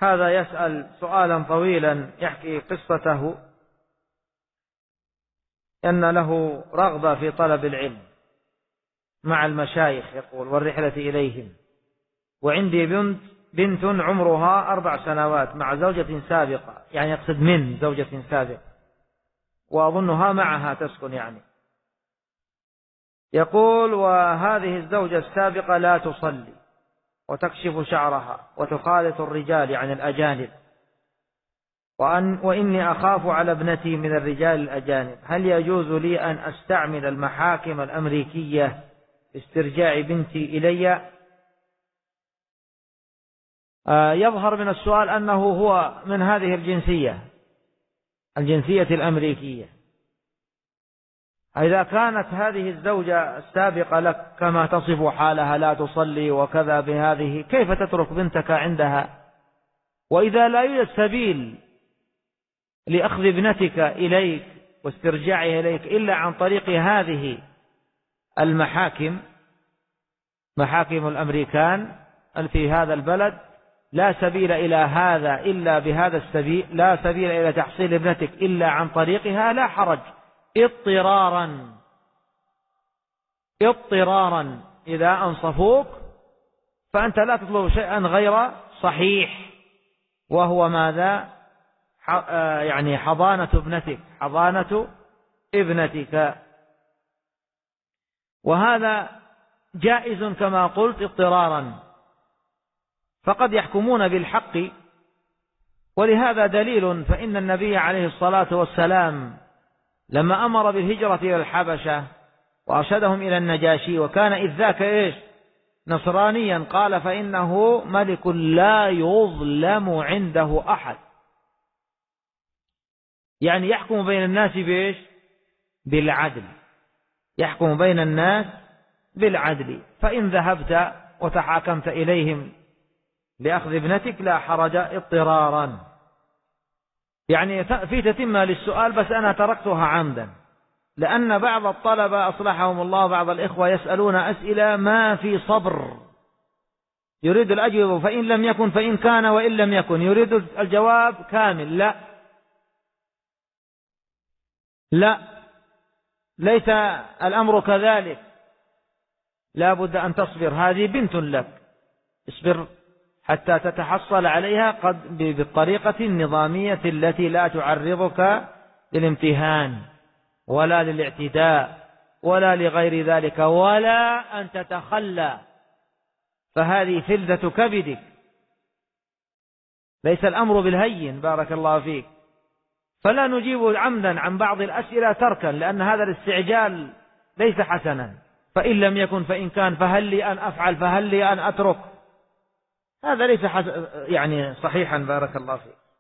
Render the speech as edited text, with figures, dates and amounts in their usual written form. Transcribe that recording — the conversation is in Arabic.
هذا يسأل سؤالا طويلا يحكي قصته أن له رغبة في طلب العلم مع المشايخ يقول والرحلة إليهم، وعندي بنت عمرها 4 سنوات مع زوجة سابقة، يعني يقصد من زوجة سابقة، وأظنها معها تسكن يعني. يقول وهذه الزوجة السابقة لا تصلي وتكشف شعرها وتخالط الرجال يعني الأجانب، وإني أخاف على ابنتي من الرجال الأجانب، هل يجوز لي أن أستعمل المحاكم الأمريكية لاسترجاع بنتي إلي؟ يظهر من السؤال أنه هو من هذه الجنسية الأمريكية. إذا كانت هذه الزوجة السابقة لك كما تصف حالها لا تصلي وكذا بهذه، كيف تترك بنتك عندها؟ وإذا لا يوجد سبيل لأخذ ابنتك إليك واسترجاعها إليك إلا عن طريق هذه المحاكم، محاكم الأمريكان في هذا البلد، لا سبيل إلى هذا إلا بهذا السبيل، لا سبيل إلى تحصيل ابنتك إلا عن طريقها، لا حرج، اضطرارا إذا أنصفوك فأنت لا تطلب شيئا غير صحيح، وهو ماذا؟ يعني حضانة ابنتك، وهذا جائز كما قلت اضطرارا، فقد يحكمون بالحق، ولهذا دليل، فإن النبي عليه الصلاة والسلام لما أمر بالهجرة إلى الحبشة وأرشدهم إلى النجاشي، وكان إذ ذاك نصرانيا، قال فإنه ملك لا يظلم عنده أحد، يعني يحكم بين الناس بالعدل، يحكم بين الناس بالعدل. فإن ذهبت وتحاكمت إليهم لأخذ ابنتك لا حرج اضطرارا. يعني في تتمة للسؤال، بس أنا تركتها عمدا، لأن بعض الطلبة أصلحهم الله بعض الإخوة يسألون أسئلة ما في صبر، يريد الأجوبة فإن لم يكن فإن كان وإن لم يكن، يريد الجواب كامل. لا، ليس الأمر كذلك، لا بد أن تصبر، هذه بنت لك، اصبر حتى تتحصل عليها بالطريقة النظامية التي لا تعرضك للامتهان ولا للاعتداء ولا لغير ذلك، ولا أن تتخلى، فهذه فلذة كبدك، ليس الأمر بالهين بارك الله فيك. فلا نجيب عمدا عن بعض الأسئلة تركا، لأن هذا الاستعجال ليس حسنا، فإن لم يكن فإن كان، فهل لي أن أفعل، فهل لي أن أترك، هذا ليس يعني صحيحا بارك الله فيك.